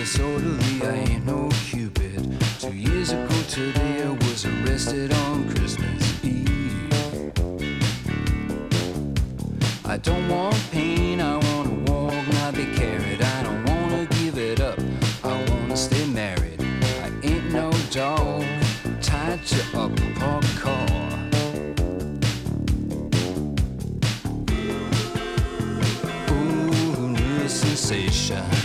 disorderly, I ain't no Cupid. 2 years ago today I was arrested on Christmas Eve. I don't want pain, I wanna walk, not be carried. I don't wanna give it up, I wanna stay married. I ain't no dog tied to a parked car. Ooh, new sensations.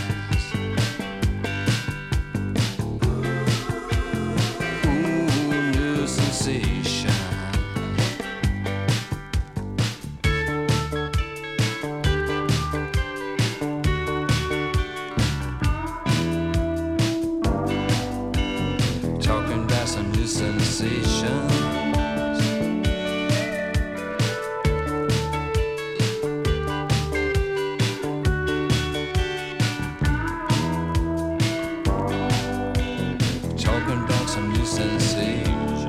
Ooh, new sensations. Talking about some new sensations. Talking about some new sensations.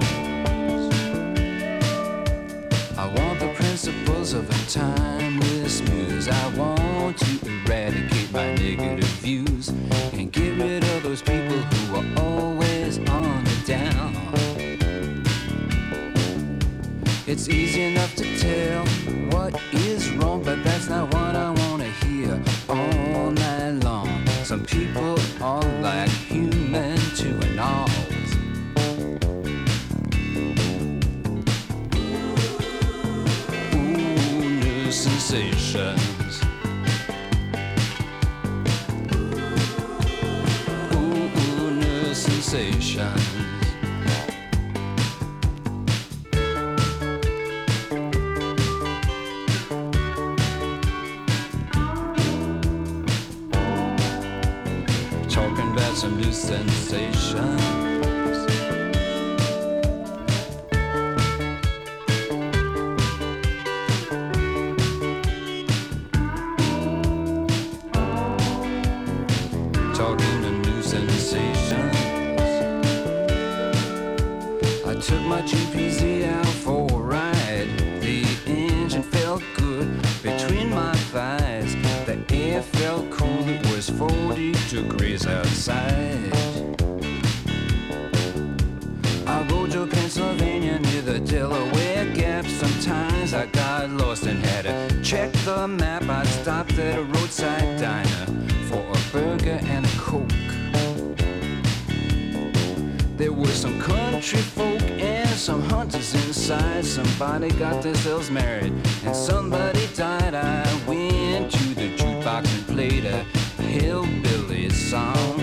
I want the principles of a timeless muse. I want to eradicate my negative views and get rid of those people who are always on the down. It's easy enough to tell what is wrong, but that's not what I wanna hear all night long. Some people are like human to an all. Ooh, new sensations. Ooh, new sensations. Talking about some new sensations. Talking to new sensations. I took my GPZ out for a ride. The engine felt good between my thighs. The air felt cool, it was 40 degrees outside. I rode to Pennsylvania near the Delaware Gap. Sometimes I got lost and had to check the map. I stopped at a roadside diner for a burger and a Coke. There were some country folk and some hunters inside. Somebody got themselves married and somebody died. I went to the jukebox and played a hillbilly song.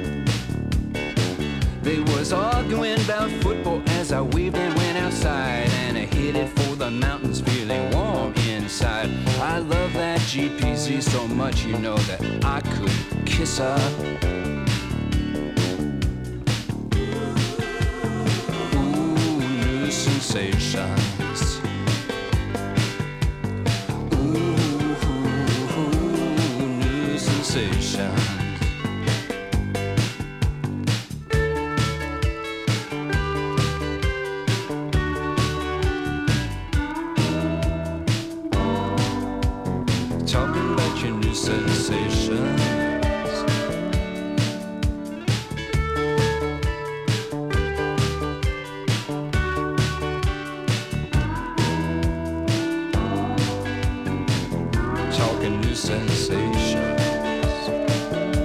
They was arguing about football as I waved and went outside, and I headed for the mountains feeling warm inside. I love that GPZ so much, you know, that I could kiss her. Ooh, new sensations. Ooh, new sensations. Talking about your new sensations. Talking new sensations.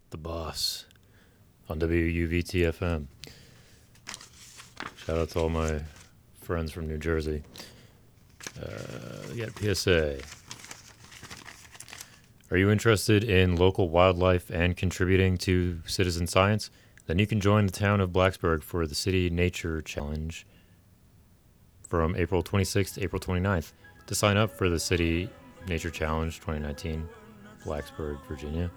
The Boss on WUVT-FM. Shout out to all my friends from New Jersey. PSA. Are you interested in local wildlife and contributing to citizen science? Then you can join the town of Blacksburg for the City Nature Challenge from April 26th to April 29th. To sign up for the City Nature Challenge 2019, Blacksburg, Virginia.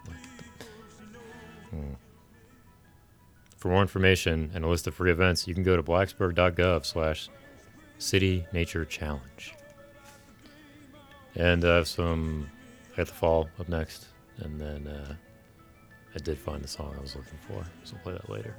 For more information and a list of free events, you can go to blacksburg.gov/City Nature Challenge. And I got The Fall up next, and then I did find the song I was looking for, so I'll play that later.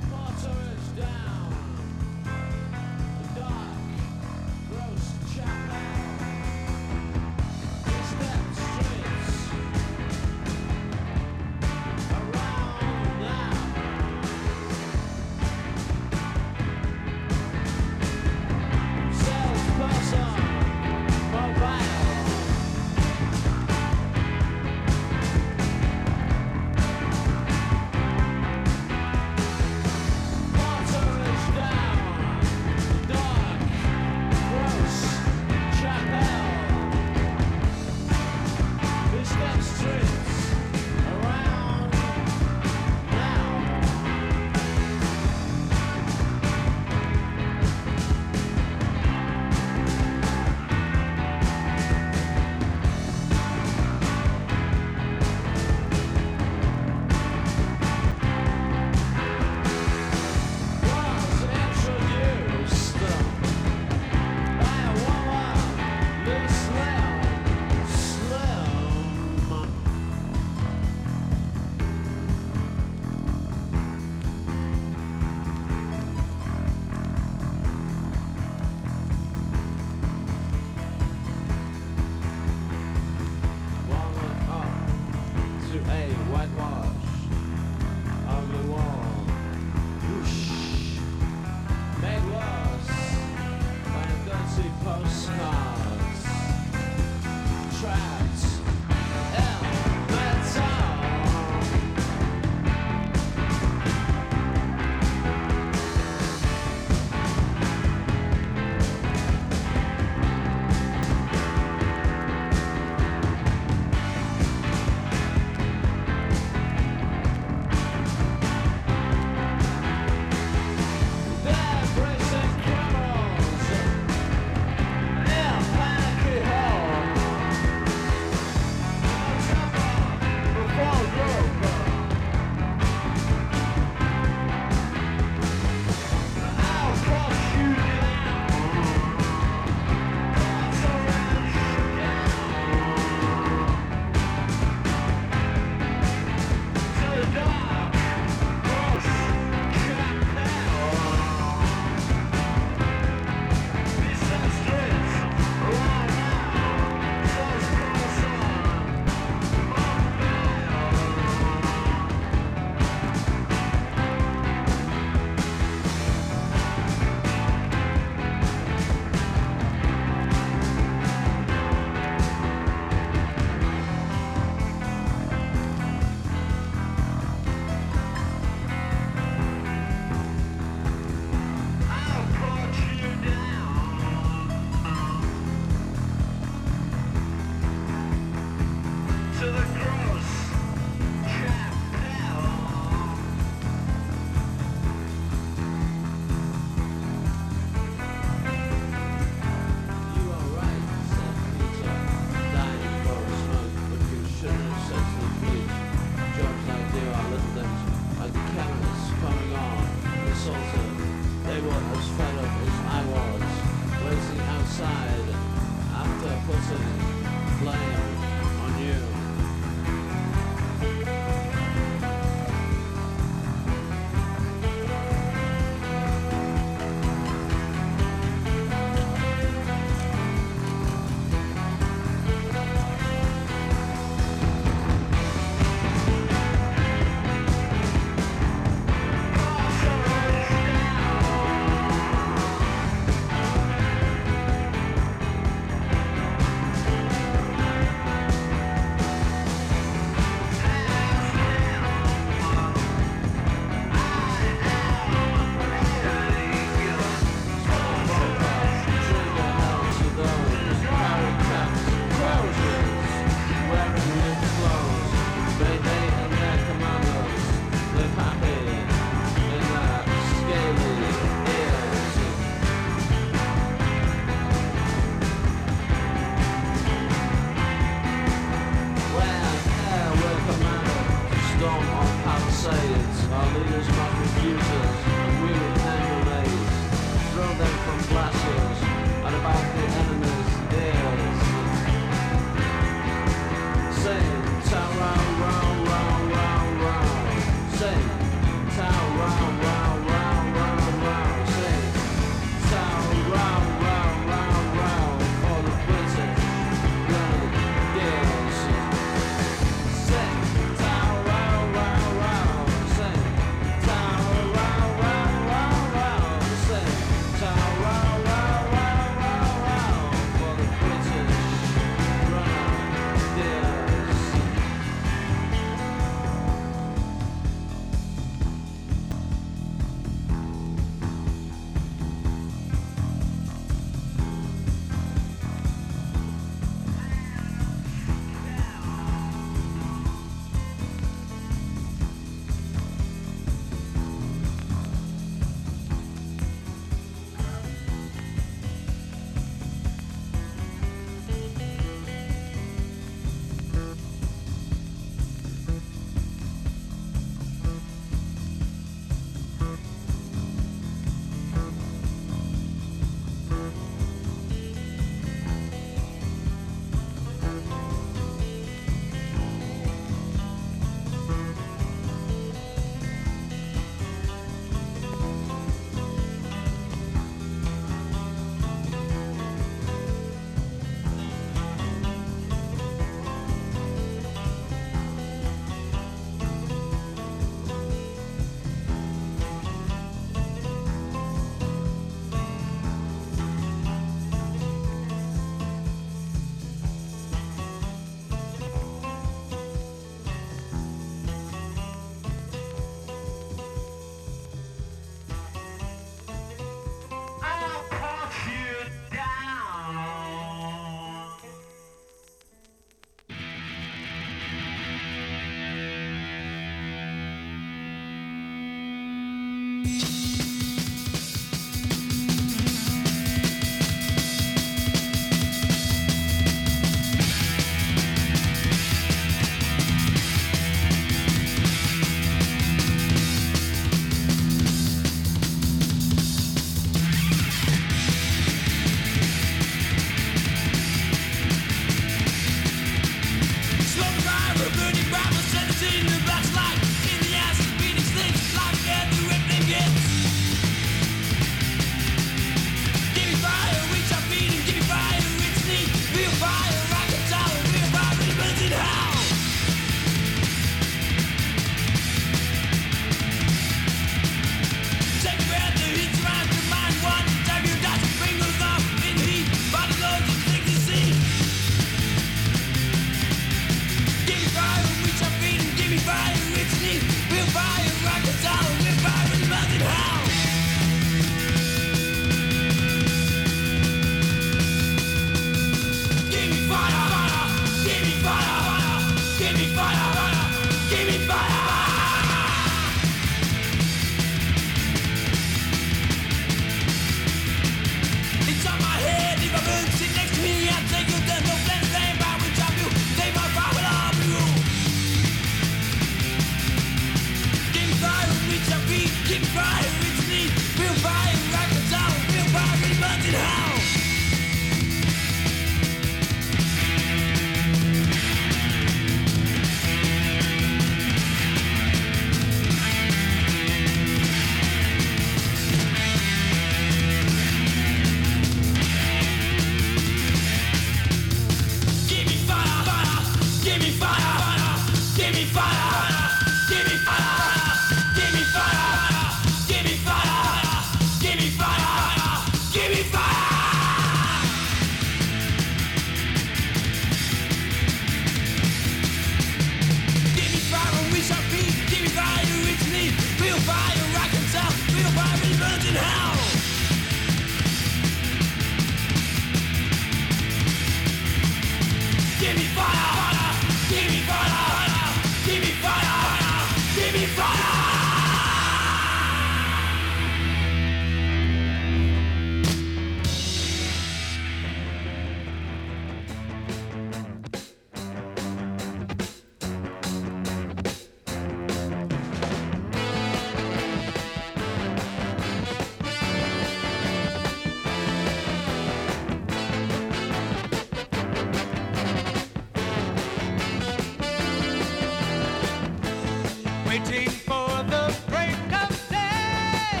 waiting for the break of day,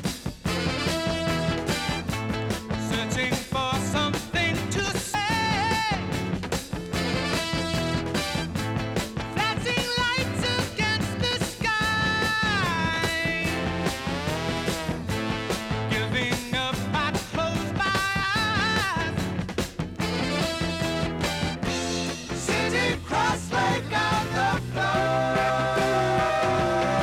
searching for something to say, flashing lights against the sky, giving up, I close my eyes, sitting cross-legged on the floor.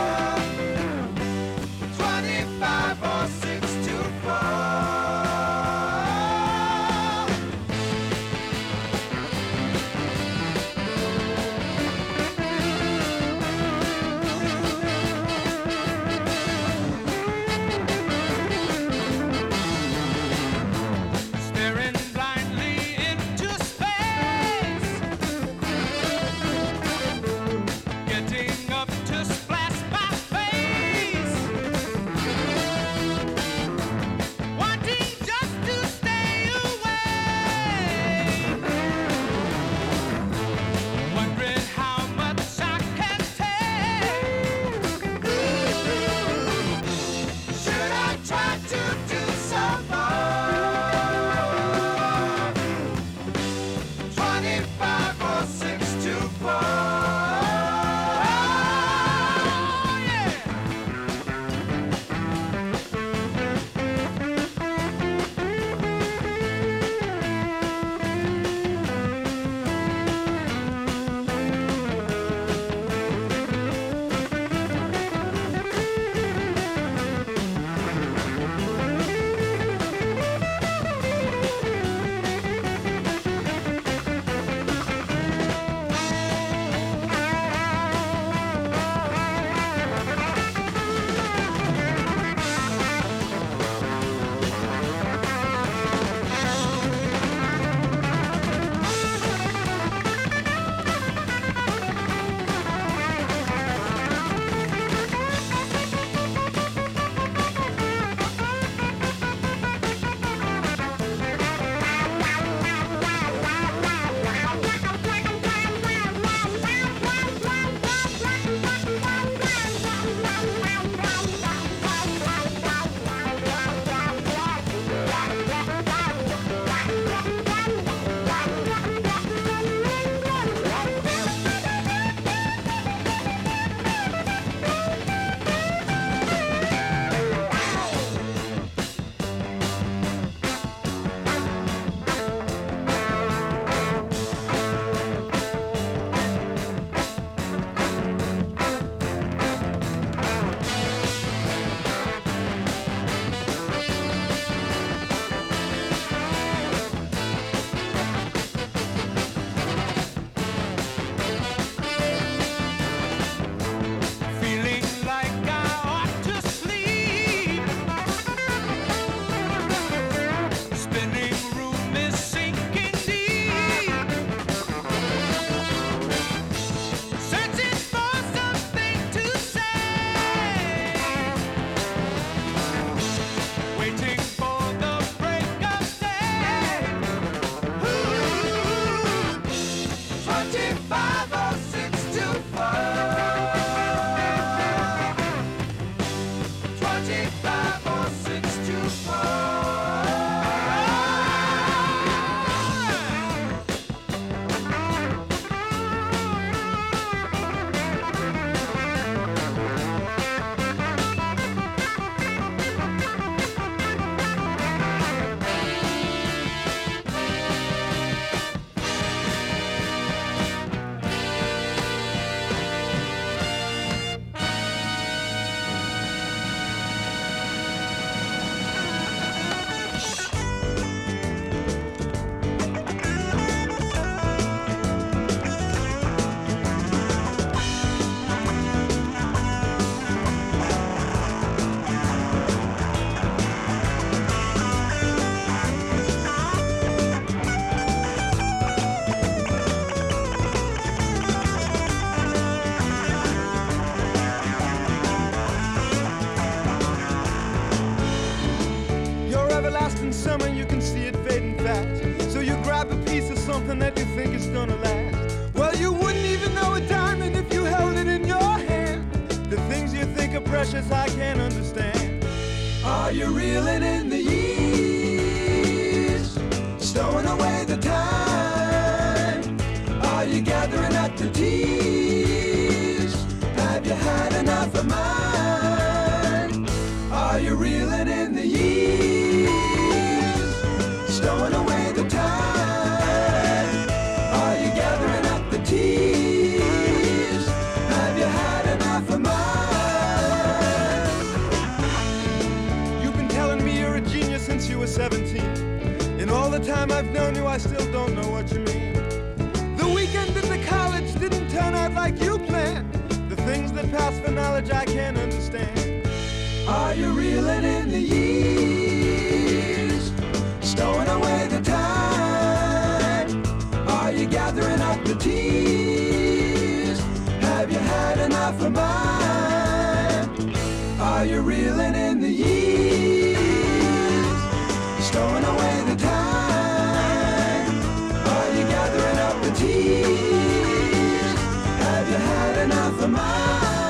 precious I can't understand. Are you reeling in the years, stowing away the time? Are you gathering up the tears? Have you had enough of mine? Are you reeling in the years, stowing away the time? Are you gathering up the tears? Have you had enough of mine? You've been telling me you're a genius since you were 17. In all the time I've known you, I still don't know what you mean. The weekend at the college didn't turn out like you planned. The things that pass for knowledge I can't understand. Are you reeling in the years, stowing away the time? Are you gathering up the tears? Have you had enough of mine? Are you reeling in the years, stowing away the time? Are you gathering up the tears? Have you had enough of mine?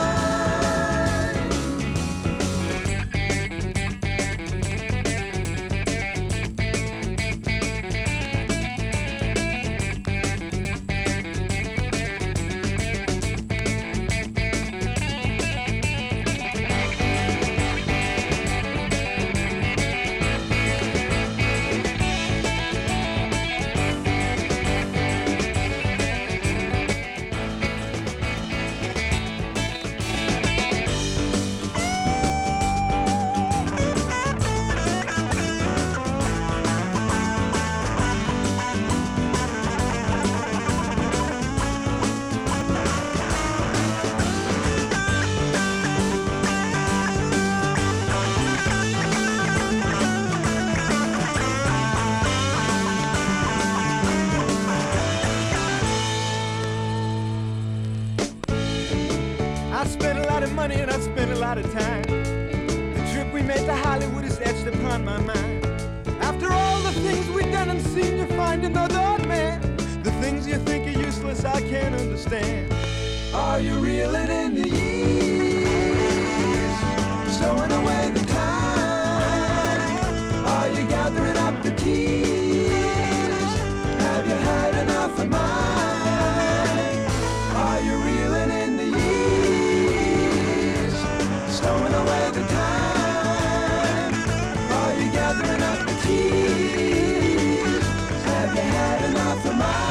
I spent a lot of money and I spent a lot of time. The trip we made to Hollywood is etched upon my mind. After all the things we've done and seen, you find another man. The things you think are useless I can't understand. Are you reeling in the years, stowing away the time? Are you gathering up the tears? Have you had enough of mine? Are you reeling in the years, stowing away the time? Are you gathering up the tears? Have you had enough of mine?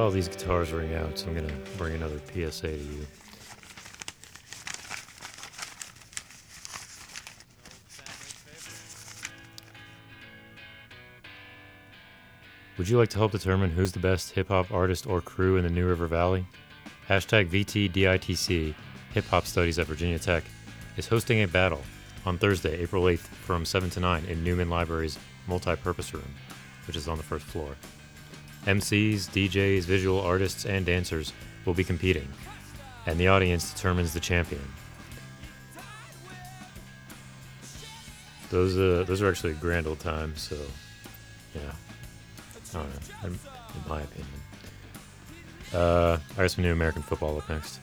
Well, these guitars ring out, so I'm going to bring another PSA to you. Would you like to help determine who's the best hip-hop artist or crew in the New River Valley? Hashtag VTDITC, Hip Hop Studies at Virginia Tech, is hosting a battle on Thursday, April 8th from 7 to 9 in Newman Library's multi-purpose room, which is on the first floor. MCs, DJs, visual artists, and dancers will be competing, and the audience determines the champion. Those are actually a grand old time, so yeah. I don't know, in my opinion. I got some new American football up next.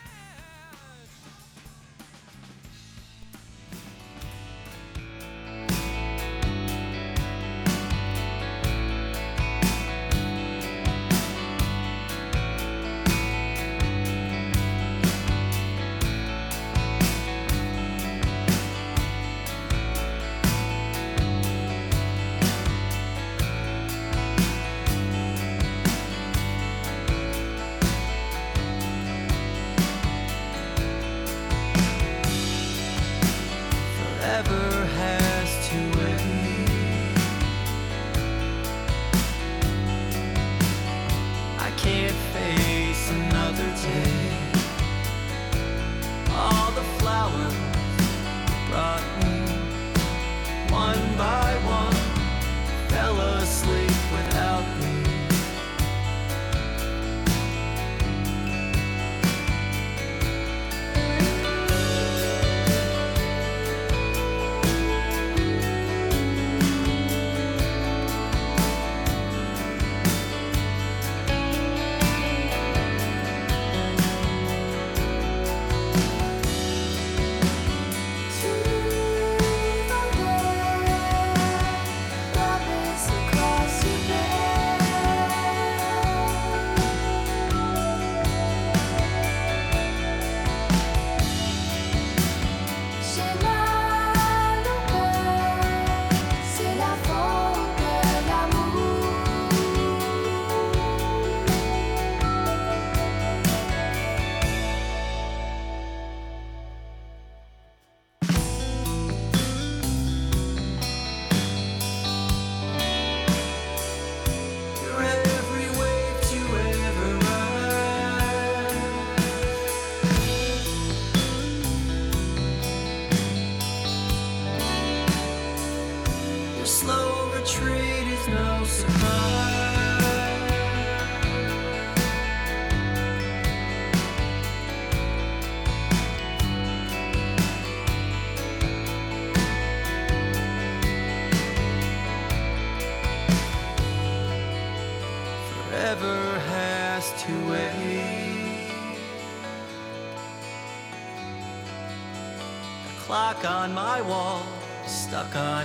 Clock on my wall, stuck on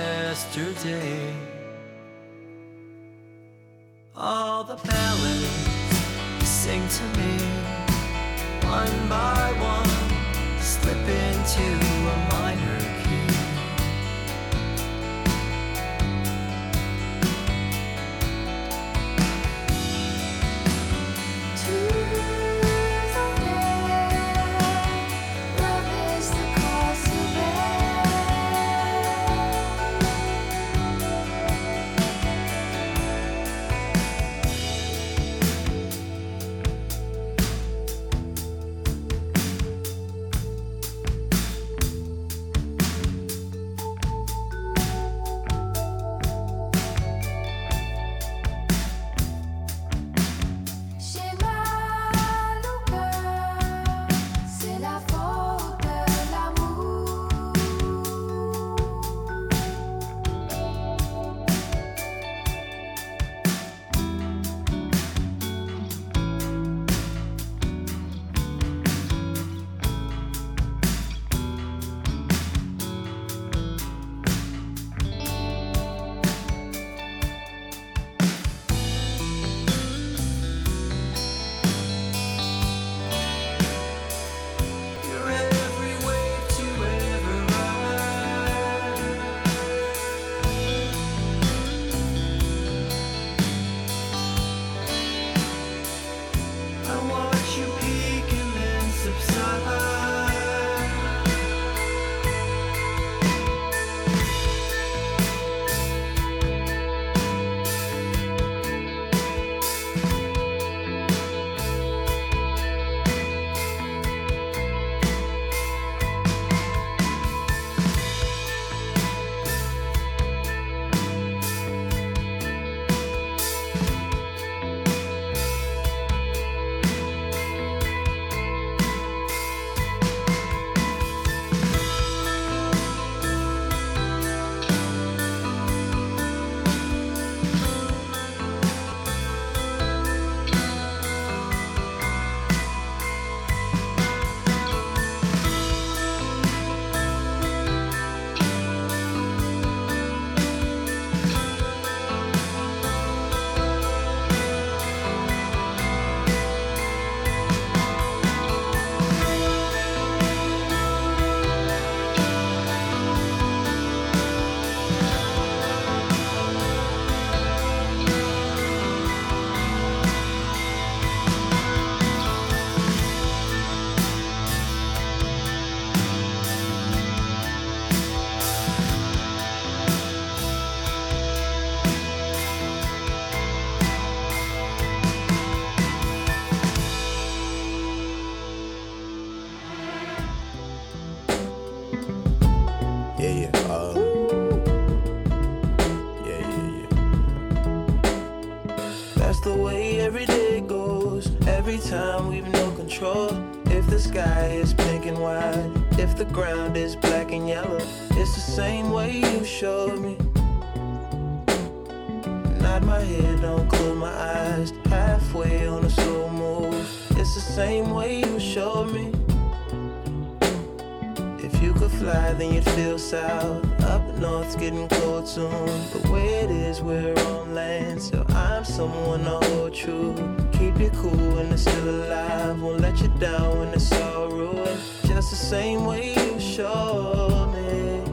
yesterday. All the ballads you sing to me, one by one, slip into a minor key. every time we've no control. If the sky is pink and white, if the ground is black and yellow, it's the same way you showed me. Nod my head, don't close my eyes, halfway on a slow move. It's the same way you showed me. If you could fly, then you'd feel south. Up north's getting cold soon. The way it is, we're on land, so I'm someone to hold true. Keep you cool when it's still alive, won't let you down when it's all ruined. Just the same way you showed me,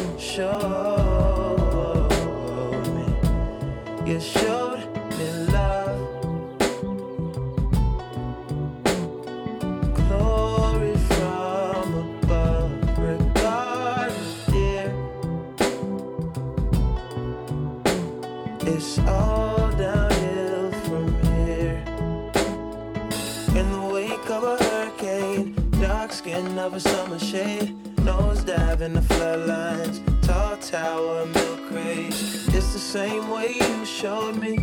showed me. You showed me love, glory from above. Regardless, dear, it's all downhill from here. In the wake of a hurricane, dark skin of a summer shade, nosedive in the floodlines, tall tower, milk crates. It's the same way you showed me.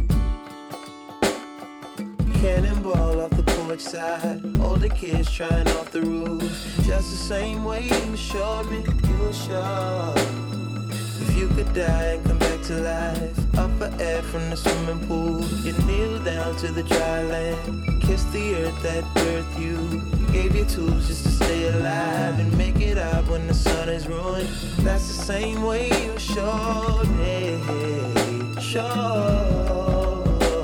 Cannonball off the porch side, older kids trying off the roof. Just the same way you showed me, you showed. If you could die and come back to life, up for air from the swimming pool, you kneel down to the dry land, kiss the earth that birthed you, gave you tools just to stay alive and make it out when the sun is ruined. That's the same way you showed me, showed.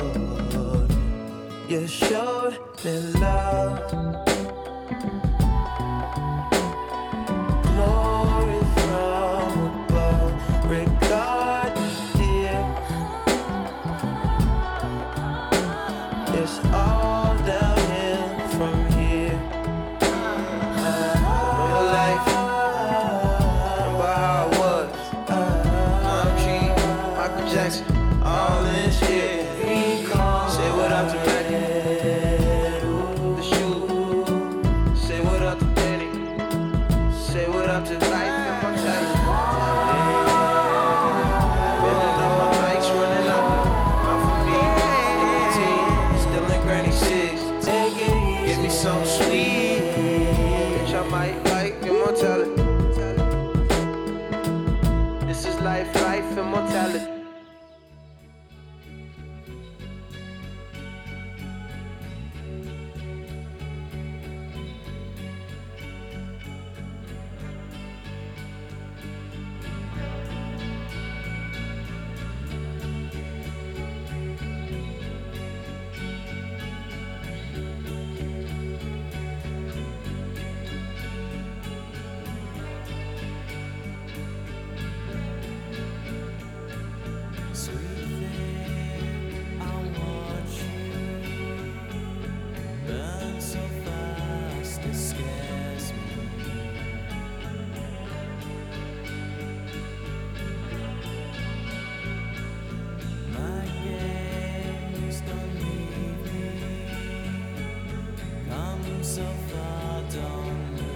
You showed me love, glory from above. Regardless, dear, it's all downhill from here. Real life, remember how it was. I'm G, Michael Jackson, all in shit. Say what up to Reggie, the shoe. Say what up to Danny. Say what up to life and my child. Running up my bikes, running up. Not for me, nicotine, still in Granny 6. Give me something sweet, bitch, I might like immortality. This is life, life, immortality. So far, don't